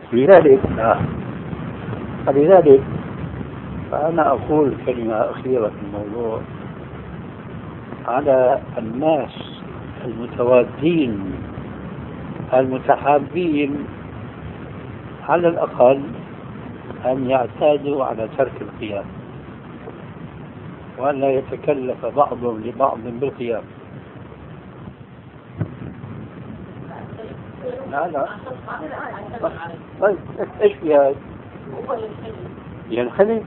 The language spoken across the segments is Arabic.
فلذلك فأنا أقول كلمة أخيرة في الموضوع على الناس المتوادين المتحابين على الأقل أن يعتادوا على ترك القيام وأن لا يتكلف بعضهم لبعض بالقيام. لا طيب ايش في هذا؟ ينخلي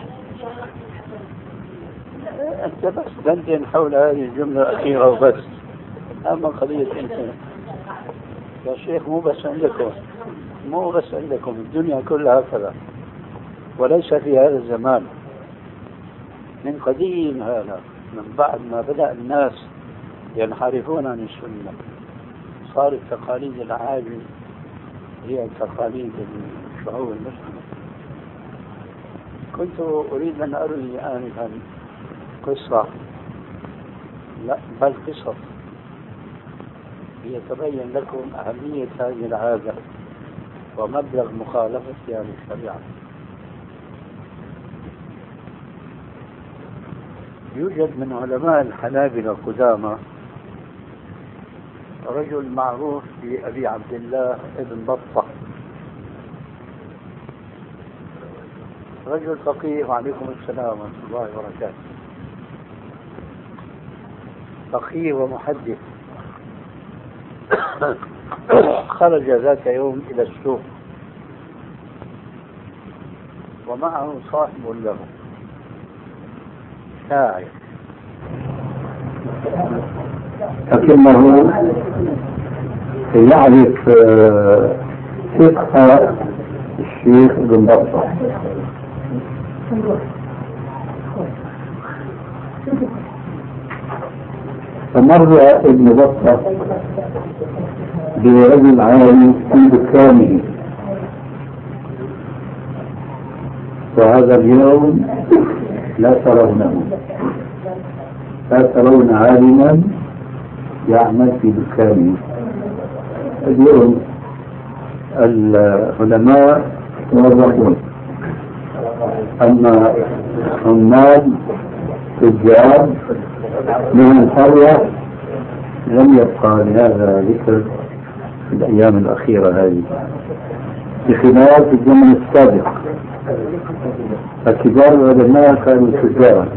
انت بس دندن حول هذه الجملة الأخيرة وبس. أما قضية انت يا شيخ مو بس عندكم الدنيا كلها هكذا، وليس في هذا الزمان، من قديم هذا، من بعد ما بدأ الناس ينحرفون عن السنة صارت تقاليد العاجم هي تقاليد الشعوب المسلمة. كنت أريد أن أروي آنفا قصة، لا بل قصص ليتبين لكم أهمية هذه العادة ومبلغ مخالفتها للشريعة. يوجد من علماء الحنابلة القدامى رجل معروف بأبي عبد الله ابن بطة، رجل فقيه، وعليكم السلام ورحمة الله وبركاته، فقيه ومحدث. خرج ذات يوم إلى السوق ومعه صاحب له شاعر، لكنه يعرف فقه الشيخ ابن بطة، فمر ابن بطة برجل عالم في دكانه، وهذا اليوم لا ترون عالما يعمل في دكانه. اليوم العلماء موظفون، أما عمال تجار من القرية لم يبقى لهذا ذكر في الأيام الأخيرة هذه، بخلاف الزمن السابق الكبار العلماء كانوا تجارا.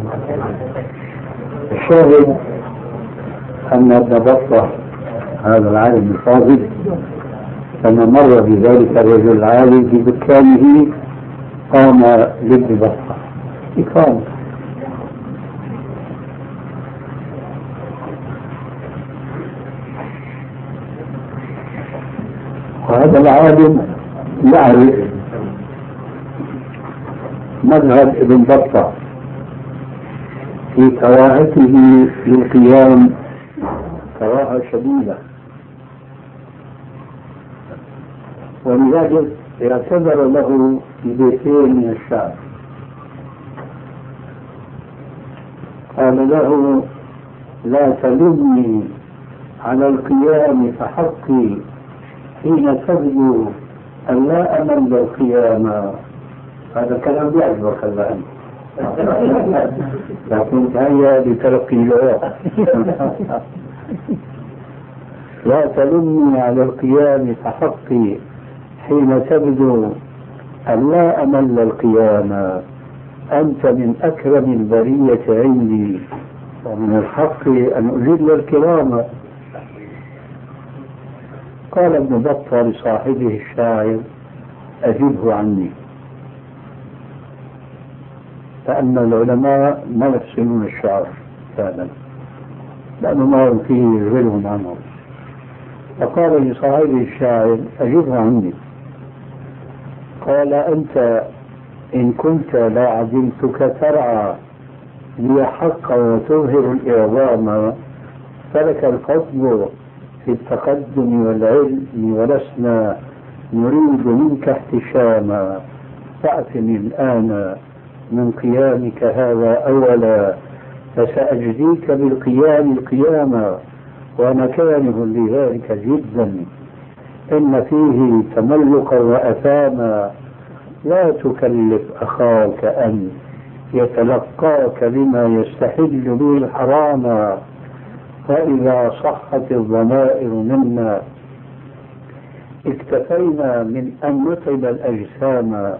الشاهد أن ابن بطة هذا العالم الفاضل لما مر بذلك الرجل العالم في دكانه قام لابن بطة إقامة، وهذا العالم يعرف مذهب ابن بطة في كراهته للقيام كراهة شديدة، ولذلك اعتذر له في بيتين من الشعر، قال له: لا تلمني على القيام فحقي حين تبدو أن لا أمل القيام. هذا كلام يعجبك الآن، لكن هيا لتلقي الجواب. لا تلمني على القيام فحقي حين تبدو أن لا أمل القيام، أنت من أكرم البرية عندي ومن الحق أن أجل الكرام. قال ابن بطة لصاحبه الشاعر: أجبه عني، فأن العلماء ما يحسنون الشعر فعلا، لأنه ما فيه يشغلهم عنه. فقال لصاحبه الشاعر: أجبه عني. قال: أنت إن كنت لا عدلتك ترعى لي حقا وتظهر الإعظام، فلك الفضل في التقدم والعلم ولسنا نريد منك احتشاما، فأتني الآن من قيامك هذا أولا، فسأجزيك بالقيام القياما، وأنا كاره لذلك جدا، إن فيه تملقا وأثاما، لا تكلف أخاك أن يتلقاك بما يستحل به الحرام، فإذا صحت الضمائر منا اكتفينا من أن نتعب الأجسام.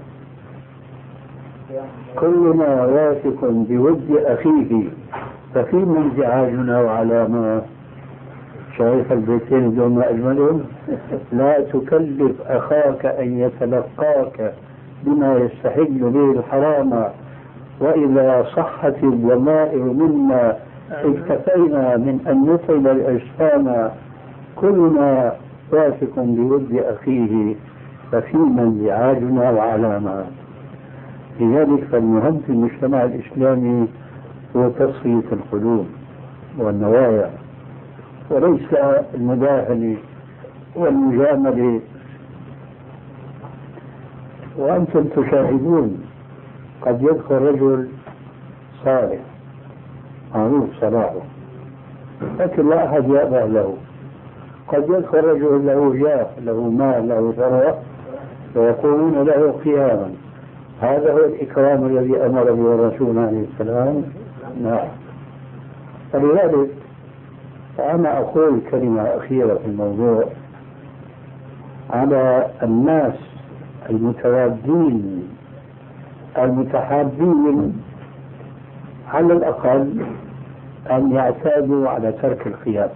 كلنا واثق بود أخيه، ففيما انزعاجنا وعلامة. شايف البيتين دون ما أجملهم؟ لا تكلف أخاك أن يتلقاك بما يستحل به الحرام، وإذا صحت الضمائر منا اكتفينا من أن نتعب الأجسام. كلنا واثق بود أخيه، ففيما انزعاجنا وعلامة. لذلك فالمهم في المجتمع الإسلامي هو تصفية القلوب والنوايا، وليس المداهنة والمجاملة. وأنتم تشاهدون قد يدخل رجل صالح معروف صلاحه لكن لا أحد يأبه له، قد يدخل رجل له جاه له مال له ثروة ويقومون له قياما. هذا هو الإكرام الذي أمر به الرسول عليه السلام. نعم. فلذلك فأنا أقول كلمة أخيرة في الموضوع على الناس المتوادين المتحابين، على الأقل أن يعتادوا على ترك الخيام،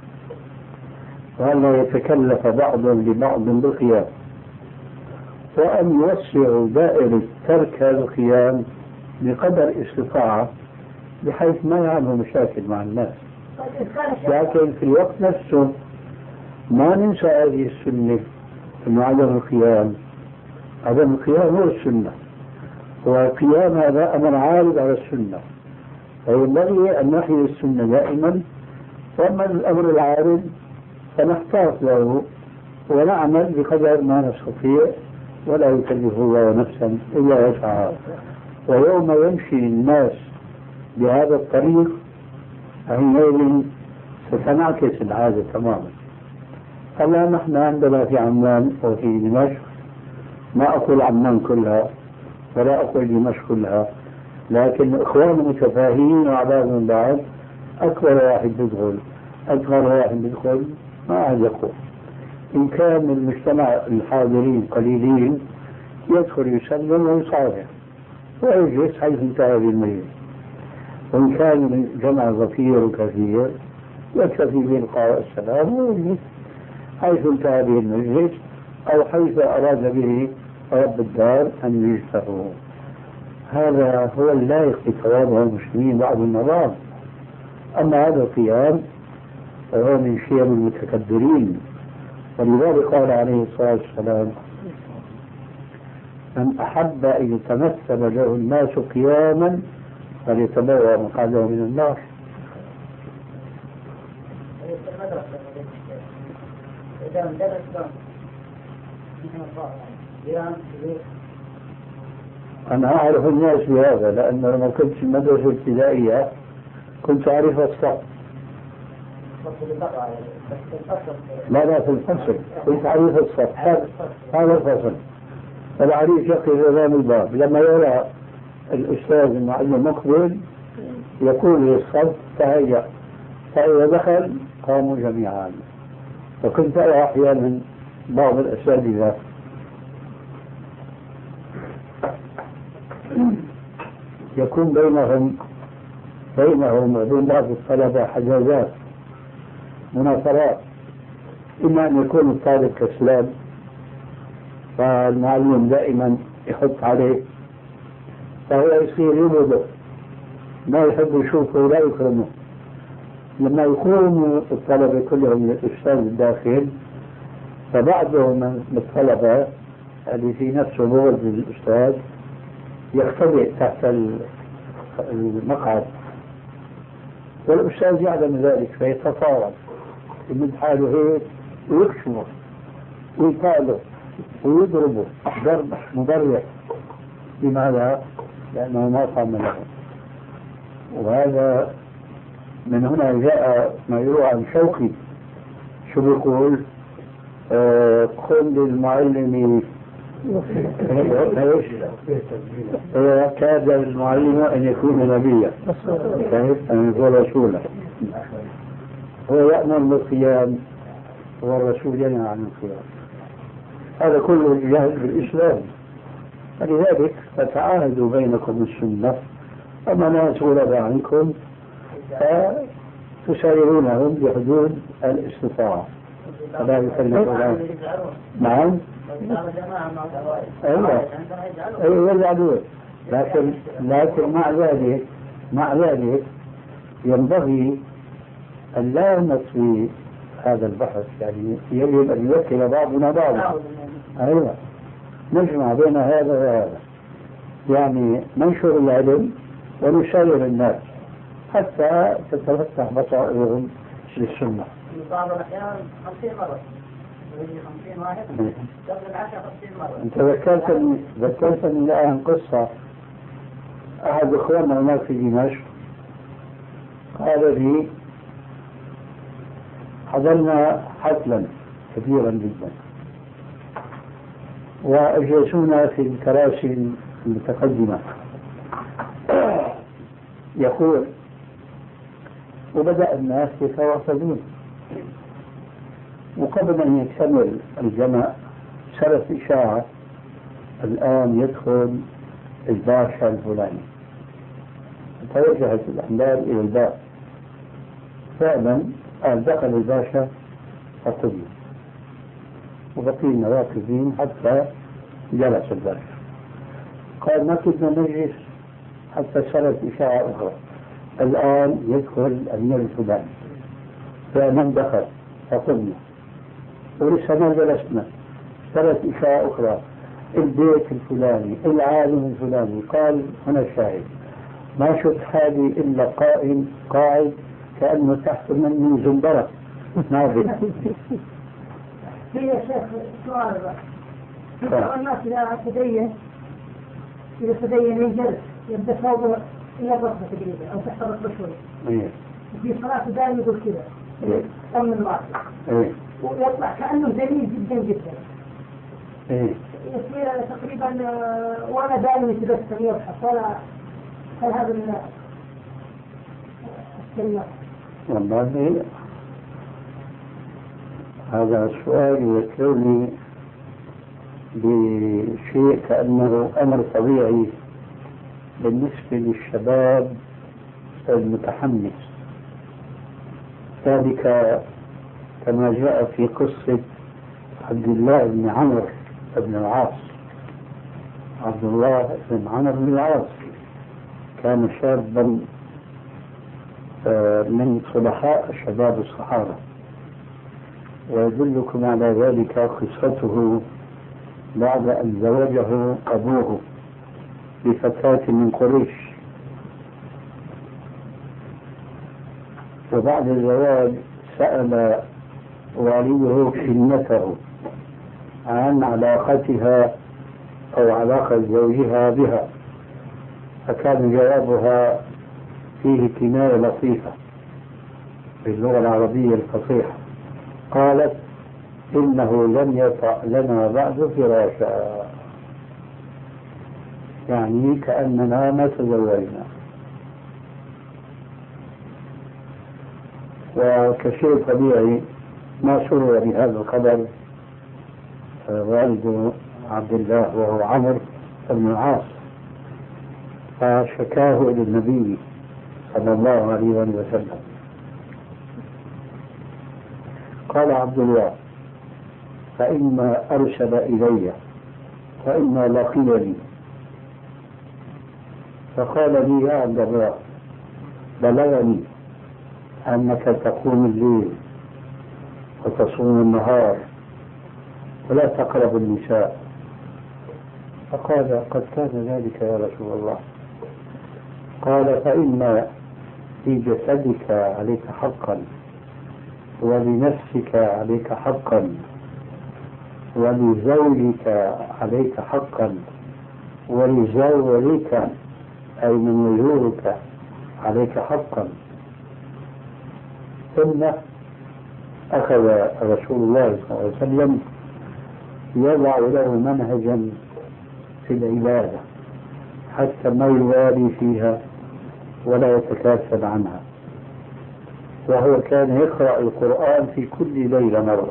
وأن يتكلف بعض لبعض بالخيام، وأن يوسعوا دائرة ترك الخيام بقدر استطاعة بحيث ما يعملوا مشاكل مع الناس. لكن في الوقت نفسه ما ننسى هذه السنة، أنه عدم القيام هو السنة، والقيام هذا أمر عارض على السنة، فينبغي أن نحيي السنة دائما. وأما الأمر العارض فنحتاط له ونعمل بقدر ما نستطيع، ولا يكلف الله نفسا إلا وسعها. ويوم يمشي الناس بهذا الطريق حينئذ ستنعكس العادة تماما. هلا نحن عندنا في عمان وفي دمشق، ما أقول عمان كلها ولا أقول دمشق كلها، لكن إخوان متفاهمين وعبادهم بعض، أكبر واحد يدخل أصغر واحد يدخل ما عاد يقول. إن كان المجتمع الحاضرين قليلين يدخل يسلم ويصافح ويجلس حيث انتهى بالمجلس، وإن كان الجمع غفير وكثير يكتفي بإلقاء السلام ويجلس حيث انتهى به المجلس أو حيث أراد به رب الدار أن يجلسه. هذا هو اللائق بتواضع المسلمين بعد النظام. أما هذا القيام فهو من شيم المتكبرين، ولذلك قال عليه الصلاة والسلام: من أحب أن يتمثل له الناس قياما فليتبوأ مقعده من النار. أنا أعرف الناس بهذا، لأن لما كنت في المدرسة الابتدائية كنت أعرف الصف. لا في الفصل كنت أعرف الصف، هذا الفصل. فالعريف يقف أمام الباب، لما يرى الأستاذ المعلم مقبل يقول للصف تهيأ، فإذا دخل قاموا جميعا. فكنت أرى أحيانا بعض الأساتذة يكون بينهم وبين بعض الطلبة حجازات مناصرات، إما أن يكون الطالب كسلان فالمعلم دائما يحط عليه فهو يصير يبغضه، ما يحب يشوفه ولا يكرمه. لما يقوم الطلبة كلهم للأستاذ الداخل، فبعضهم من الطلبة اللي في نفسه بغض للأستاذ يختبئ تحت المقعد، والأستاذ يعلم ذلك فيتطاول يمد حاله هيك ويكشمه ويقاله ويضربه ضرب مبرح. لماذا؟ لأنه ما قام له. وهذا من هنا جاء ما يروى عن شوقي، شو بيقول؟ قل للمعلم كاد المعلم أن يكون نبيا أن يكون رسولا. هو يأمر بالقيام والرسول ينهى عن القيام. هذا كله جاهز بالإسلام. فلذلك فتعاهدوا بينكم السنة، أما ناس ولد عنكم فتسيرونهم بحدود الاستطاعة. فلا يكلف الله. نعم. أيوة يجعلون، لكن مع ذلك ينبغي أن لا نطوي هذا البحث، يعني يجب أن يوكل بعضنا بعضا. أيوة نجمع بين هذا وهذا، يعني ننشر العلم ونسير الناس حتى تتفتح بصائرهم للسنة. بعض الأحيان 50 مرة 50 واحد قبل العشاء 50 مرة. أنت ذكرتني الآن قصة. أحد إخواننا هناك في دمشق قال لي حضرنا حفلا كبيرا جدا وأجلسونا في الكراسي المتقدمة. يقول وبدأ الناس يتواصلون، وقبل أن يكتمل الجمع صارت إشاعة الآن يدخل الباشا الفلاني. توجهت الأنبار إلى الباب، فعلا دخل الباشا فقدنا وبقينا واقفين حتى جلس الباشا. قال ما كنا نجلس حتى صارت إشاعة أخرى الآن يدخل الأمير الفلاني. فمن دخل فقدنا ولسه ما جلسنا، صارت إشاعة أخرى البيت الفلاني العالم الفلاني. قال هنا الشاهد ما شفت حالي إلا قائم قاعد كأنه تحت مني زنبرة نازل. هي شيخ سؤال بقى الناس إذا تدين ينجلس يبدأ صوبه إلى الركبة تقريبا أو تحت الركبة شوي. وفي صلاة دائما يقول كذا أمن المعصية ويطلع كأنه جميل جدا جدا. يصير تقريبا وأنا دائما يتبسم يضحك. هل هذا من السنة؟ والله هذا السؤال يذكرني بشيء كأنه أمر طبيعي بالنسبة للشباب المتحمس. ذلك كما جاء في قصة عبد الله بن عمرو بن العاص. عبد الله بن عمرو بن العاص كان شابا من صلحاء شباب الصحابة، ويدلكم على ذلك قصته بعد أن زوجه أبوه بفتاة من قريش. وبعد الزواج سأل واليه ابنته عن علاقتها أو علاقة زوجها بها، فكان جوابها فيه كناية لطيفة باللغة العربية الفصيحة. قالت إنه لم يطع لنا بعد فراشا، يعني كأننا ما تزوجنا. وكشيء طبيعي ما سرر بهذا الخبر والد عبد الله وهو عمرو بن العاص، فشكاه إلى النبي صلى الله عليه وسلم. قال عبد الله فإما أرسل إلي فإما لقيني فقال لي يا عبد الله بلغني أنك تقوم الليل وتصوم النهار ولا تقرب النساء. فقال قد كان ذلك يا رسول الله. قال فإن في جسدك عليك حقا ولنفسك عليك حقا ولزوجك عليك حقا ولزوجك أي من وجوهك عليك حقا، ثم أخذ رسول الله صلى الله عليه وسلم يضع له منهجا في العبادة حتى ما يوالي فيها ولا يتكاسل عنها، وهو كان يقرأ القرآن في كل ليلة مرة،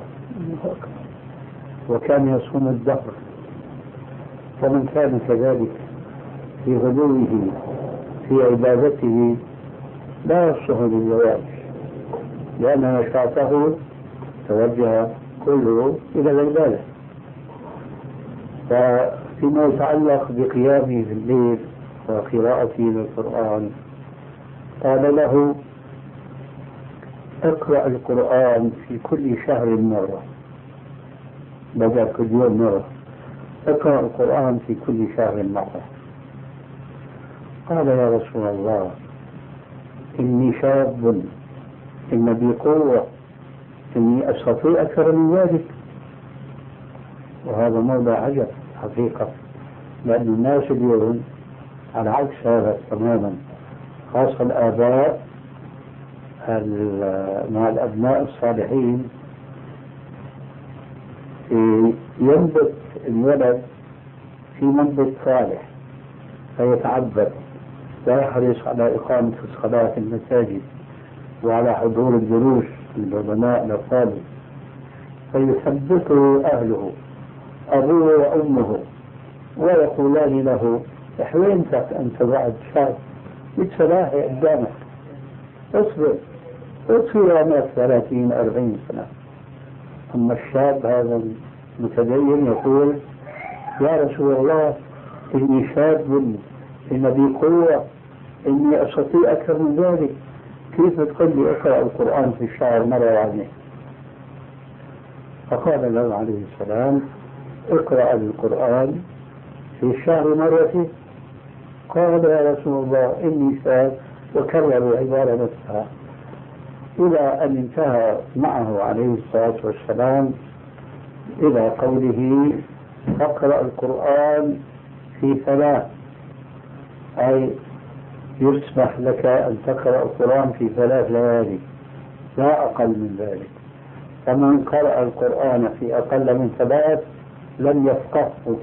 وكان يصوم الدهر. فمن كان كذلك في غلوه في عبادته لا يصلح للزواج، لأن نشاطه توجه كله إلى العبادة. فيما يتعلق بقيامه في الليل وقراءته للقرآن قال له اقرأ القرآن في كل شهر مرة، بدأ كل يوم مرة، اقرأ القرآن في كل شهر مرة. قال يا رسول الله إني شاب، إن بي قوة، إني أستطيع أكثر من ذلك. وهذا موضع عجب حقيقة، لأن الناس اليوم على عكس هذا تماما، خاصة الآباء مع الأبناء الصالحين ينبت الولد في منبت صالح فيتعبد ويحرص على إقامة الصلاة في المساجد وعلى حضور الدروس للعلماء الأفاضل، فيثبته أهله أبوه وأمه ويقولان له وينتك أنت بعد شاب بالصلاح قدامك، اصبر اصبر عمرك 30-40 سنة. أما الشاب هذا المتدين يقول يا رسول الله إني شاب، إن بي قوة، إني أستطيع أكثر من ذلك، كيف تقول لي اقرأ القرآن في الشهر مرة واحدة؟ فقال له عليه السلام اقرأ القرآن في الشهر مرة. قال يا رسول الله إني شاب، وكرر العبارة نفسها إلى أن انتهى معه عليه الصلاة والسلام إلى قوله اقرأ القرآن في 3، أي يسمح لك أن تقرأ القرآن في 3 ليالي لا أقل من ذلك. فمن قرأ القرآن في أقل من 3 لم يفقهه.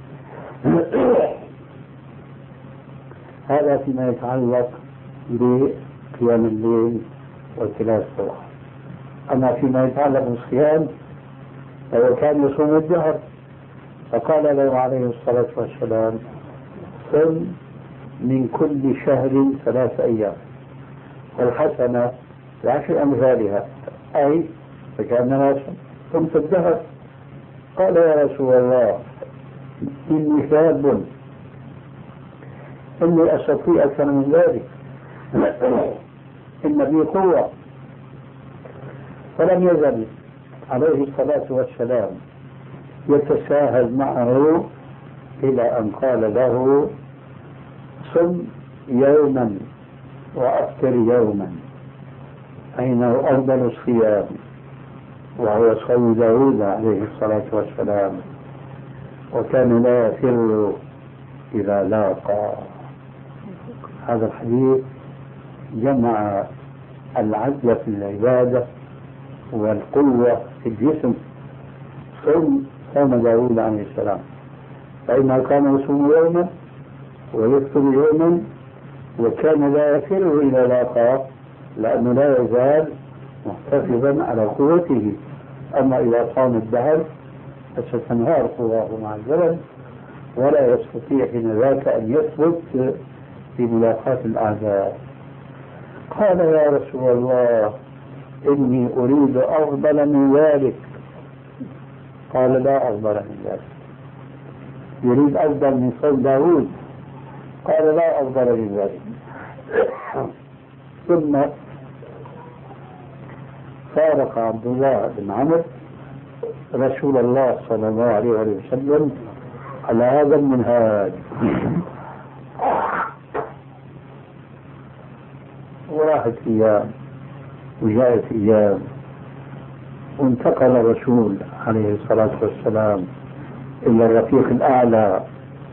هذا فيما يتعلق بقيام الليل وتلاوة القرآن. أما فيما يتعلق بالصيام فهو كان يصوم الدهر، فقال له عليه الصلاة والسلام صم من كل شهر 3 أيام والحسنة ب10 أمثالها، أي فكأنما صمت الدهر. قال يا رسول الله إني شاب، إني أستطيع أكثر من ذلك، إن بي قوة. فلم يزل عليه الصلاة والسلام يتساهل معه إلى أن قال له صم يوما وأفطر يوما، أين أفضل الصيام؟ وهو صوم داود عليه الصلاة والسلام، وكان لا يفر إذا لاقى. هذا الحديث جمع العدل في العبادة والقوة في الجسم. صوم داود عليه السلام، فإنه كان يصوم يوما ويفطر يوما، وكان لا يفر إذا لاقى، لأنه لا يزال محتفظا على قوته. أما إذا صام الدهر فستنهار قواه مع الزمن، ولا يستطيع حين ذاك أن يثبت في ملاقاة الأعداء. قال يا رسول الله إني أريد أفضل من ذلك. قال لا أفضل من ذلك، يريد أفضل من صوم داود. قال لا أفضل من ذلك. ثم فارق عبد الله بن عمرو رسول الله صلى الله عليه وسلم على هذا المنهاج. وراحت أيام وجاءت أيام، وانتقل الرسول عليه الصلاة والسلام إلى الرفيق الأعلى،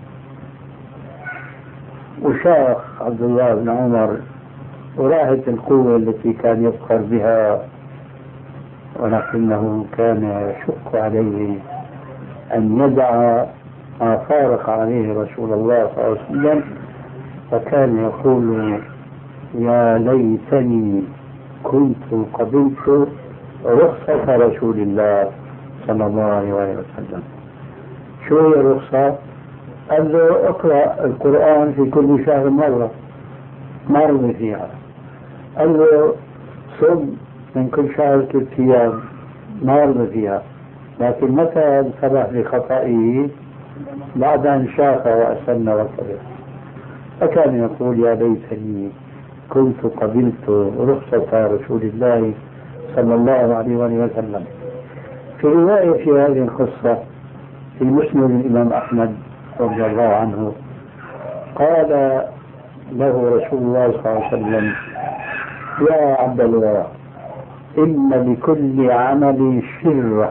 وشاخ عبد الله بن عمر وراحت القوة التي كان يفخر بها، ولكنه كان يشق عليه أن يدع ما فارق عليه رسول الله صلى الله عليه وسلم، فكان يقول يا ليتني كنت قبلت رخصة رسول الله صلى الله عليه وسلم. شو هي الرخصة؟ قال له اقرأ القرآن في كل شهر مرة، ما رضي فيها. قال له صم من كل شهر 3 أيام، ما رضي فيها. لكن متى انتبه لخطئه؟ بعد أن شاف وأسن وكبر. فكان يقول يا ليتني كنت قبلت رخصة رسول الله صلى الله عليه وسلم. في رواية في هذه القصة في مسند الإمام أحمد رضي الله عنه قال له رسول الله صلى الله عليه وسلم يا عبد الله إن لكل عمل شرة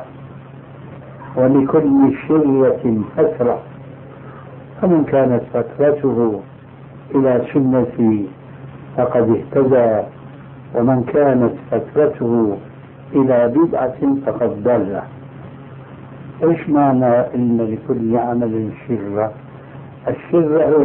ولكل شرة فترة، فمن كانت فترته إلى سنتي فقد اهتدى، ومن كانت فترته إلى بدعة فقد ضل. إيش معنى إن لكل عمل شرة؟ الشرة هو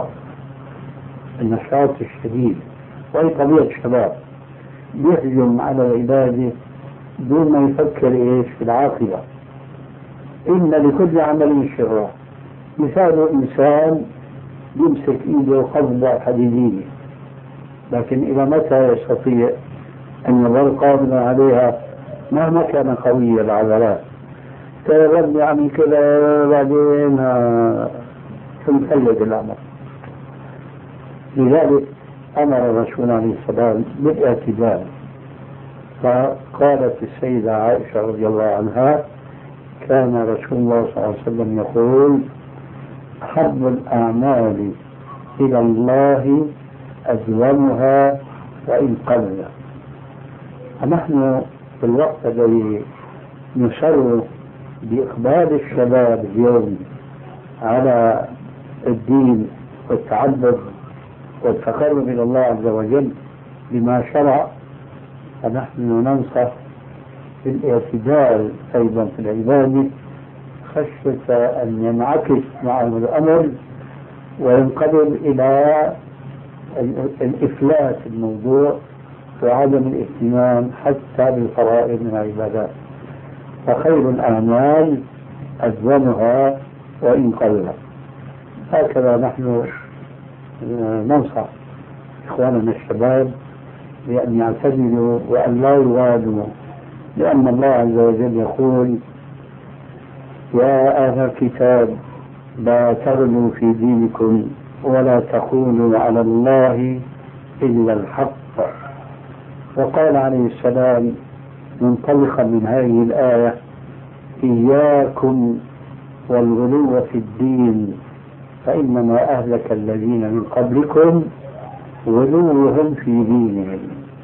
النشاط الشديد، وهي طبيعة الشباب يهجم على العبادة دون ما يفكر إيش في العاقبة. إن لكل عمل شرة، مثال إنسان يمسك إيده قبضة حديدية، لكن إلى متى يستطيع أن يظل قابضا عليها مهما كان قوي العضلات؟ ترى يعني كذا بعدين تنفلت الأمر. لذلك أمر الرسول عليه السلام بالاعتدال. فقالت السيدة عائشة رضي الله عنها كان رسول الله صلى الله عليه وسلم يقول أحب الأعمال إلى الله أدومها وإن قل. ونحن في الوقت الذي نسر بإقبال الشباب اليوم على الدين والتعبد والتقرب إلى الله عز وجل بما شرع، فنحن ننصح بالاعتدال أيضا في العبادة خشية أن ينعكس معهم الأمر وينقلب إلى الإفلات في الموضوع وعدم الاهتمام حتى بالفرائض من العبادات. فخير الأعمال أدومها وإن قل. هكذا نحن ننصح إخواننا الشباب بأن يعتدلوا وأن لا يغالوا، لأن الله عز وجل يقول يا أهل الكتاب لا تغلوا في دينكم ولا تقولوا على الله إلا الحق. وقال عليه السلام منطلقا من هذه الآية إياكم والغلو في الدين فإنما أهلك الذين من قبلكم غلوهم في دينهم.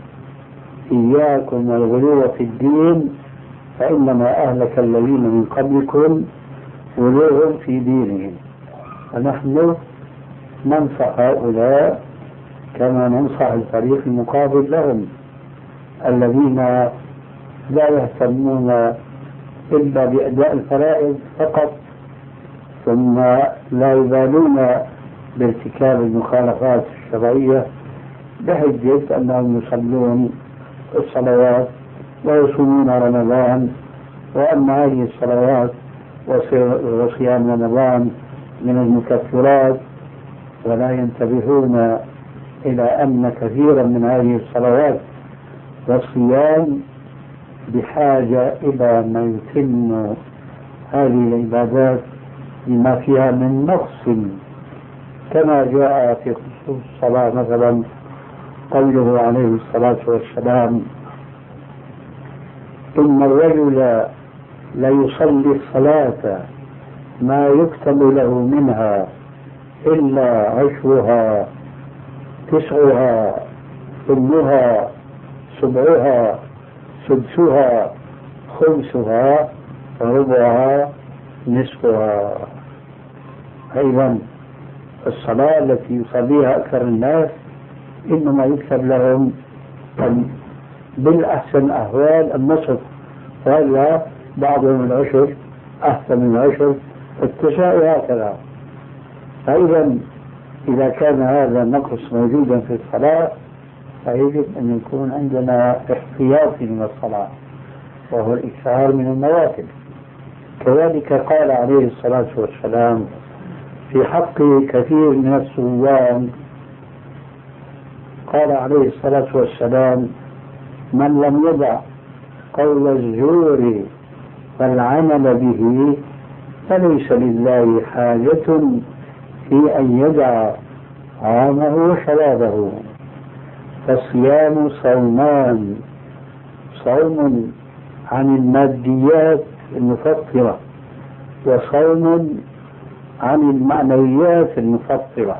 إياكم والغلو في الدين فإنما أهلك الذين من قبلكم غلوهم في دينهم. ونحن ننصح هؤلاء كما ننصح الفريق المقابل لهم الذين لا يهتمون إلا بأداء الفرائض فقط، ثم لا يبالون بارتكاب المخالفات الشرعية بحجة أنهم يصلون الصلوات ويصومون رمضان، وأن هذه الصلوات وصيام رمضان من المكفرات، ولا ينتبهون إلى أن كثيرا من هذه الصلوات والصيام بحاجة إلى ما يتم هذه العبادات بما فيها من نقص، كما جاء في خصوص الصلاة مثلا قوله عليه الصلاة والسلام إن الرجل ليصلي الصلاة ما يكتب له منها إلا عشرها 9 ثمنها 7 سدسها 5 ربعها نصفها. أيضا الصلاة التي يصليها أكثر الناس إنما يكتب لهم بالأحسن أحوال النصف وإلا بعضهم العشر أحسن من العشر 9 وهكذا. فإذا إذا كان هذا النقص موجودا في الصلاة فيجب أن يكون عندنا احتياط من الصلاة وهو الإكثار من النوافل. كذلك قال عليه الصلاة والسلام في حق كثير من الصوام، قال عليه الصلاة والسلام: من لم يدع قول الزور والعمل به فليس لله حاجة في أن يدع طعامه وشرابه. فالصيام صومان: صوم عن الماديات المفطرة، وصوم عن المعنويات المفطرة،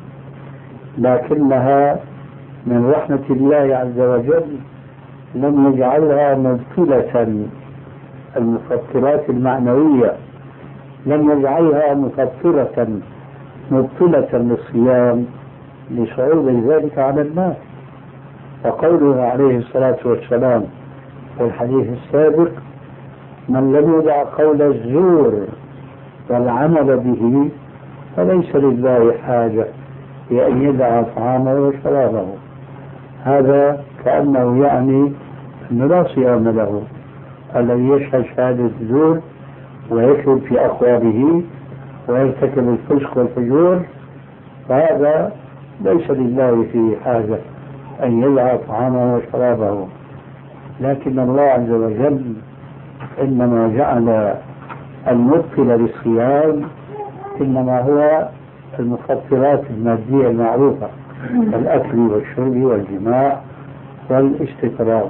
لكنها من رحمة الله عز وجل لم يجعلها مبطلة. المفطرات المعنوية لم يجعلها مبطلة للصيام لصعود ذلك على الناس. وقوله عليه الصلاة والسلام في الحديث السابق: من لم يدع قول الزور والعمل به فليس لله حاجة في أن يدع طعامه وشرابه. هذا كأنه يعني أنه لا صيام له الذي يشهد شهادة الزور ويكذب في أقواله ويرتكب الفسق والفجور، فهذا ليس لله في حاجة أن يدع طعامه وشرابه. لكن الله عز وجل إنما جعل المبطل للصيام إنما هو المفطرات المادية المعروفة: الأكل والشرب والجماع والاستفراغ.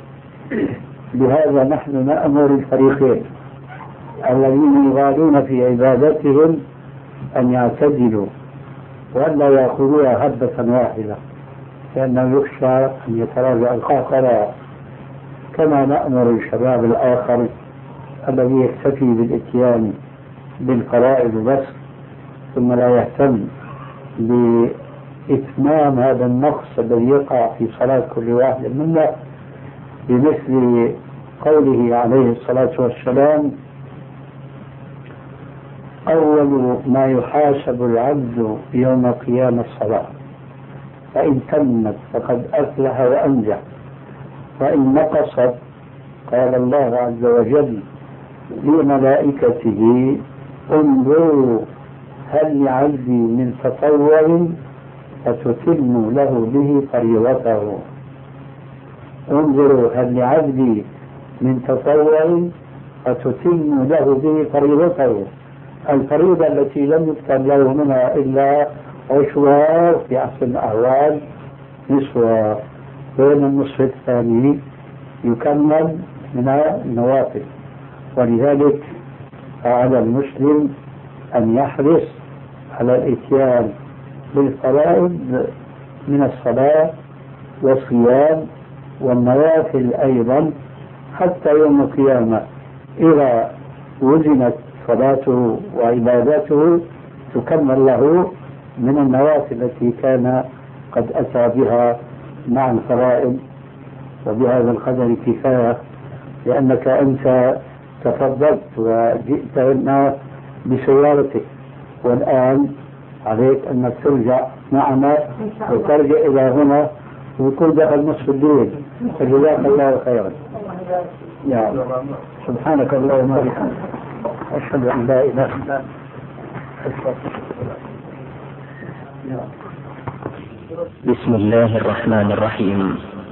لهذا نحن نأمر الفريقين الذين يغالون في عبادتهم أن يعتدلوا وألا يأخذوها هبة واحدة، لأنه يخشى أن يتراجع الآخر. كما نأمر الشباب الآخر الذي يكتفي بالإتيان بالفرائض بس ثم لا يهتم بإتمام هذا النقص الذي يقع في صلاة كل واحد منا، بمثل قوله عليه الصلاة والسلام: أول ما يحاسب العبد يوم القيامة الصلاة، فإن تمت فقد أفلح وأنجح، وإن نقصت قال الله عز وجل لملائكته: انظروا هل لعبدي من تطوع فتتم له به فريضته. انظروا هل لعبدي من تطوع فتتم له به فريضته. الفريضة التي لم يكتب له منها إلا عشرها، في أحسن الأحوال نصفها، بين النصف الثاني يكمل من النوافل. ولذلك على المسلم أن يحرص على الإتيان بالفرائض من الصلاة والصيام والنوافل أيضا، حتى يوم القيامة إذا وزنت صلاته وعباداته تكمل له من النوافل التي كان قد أتى بها مع الفرائض. وبهذا القدر كفاية، لأنك أنت تفضلت وجئت هنا بسيارتك، والآن عليك أنك ترجع معنا وترجع إلى هنا ويكون دخل نصف الليل. فجزاك الله خيرا. يا سبحانك اللهم وبحمدك أشهد أن لا إله إلا أنت. بسم الله الرحمن الرحيم.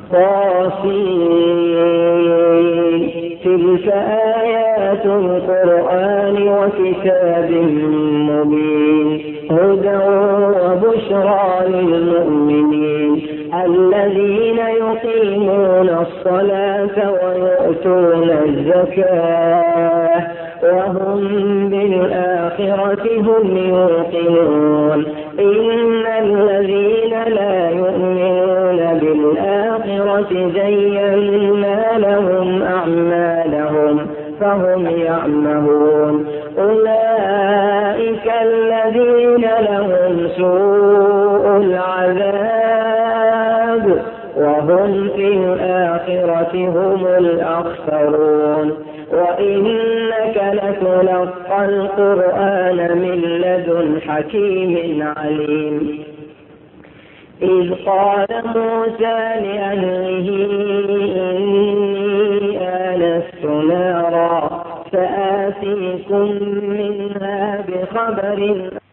تلك آيات القرآن وكتاب مبين هدى وبشرى للمؤمنين الذين يقيمون الصلاة ويؤتون الزكاة وهم بالآخرة هم يوقنون. إن الذين لا يؤمنون بالآخرة زينا لهم أعمالهم فهم يعمهون. أولئك الذين لهم سوء العذاب وهم في الآخرة هم الأخسرون. وإنك لتلقى القرآن من لدن حكيم عليم. إذ قال موسى لأهله إني آنست نارا سآتيكم منها بخبر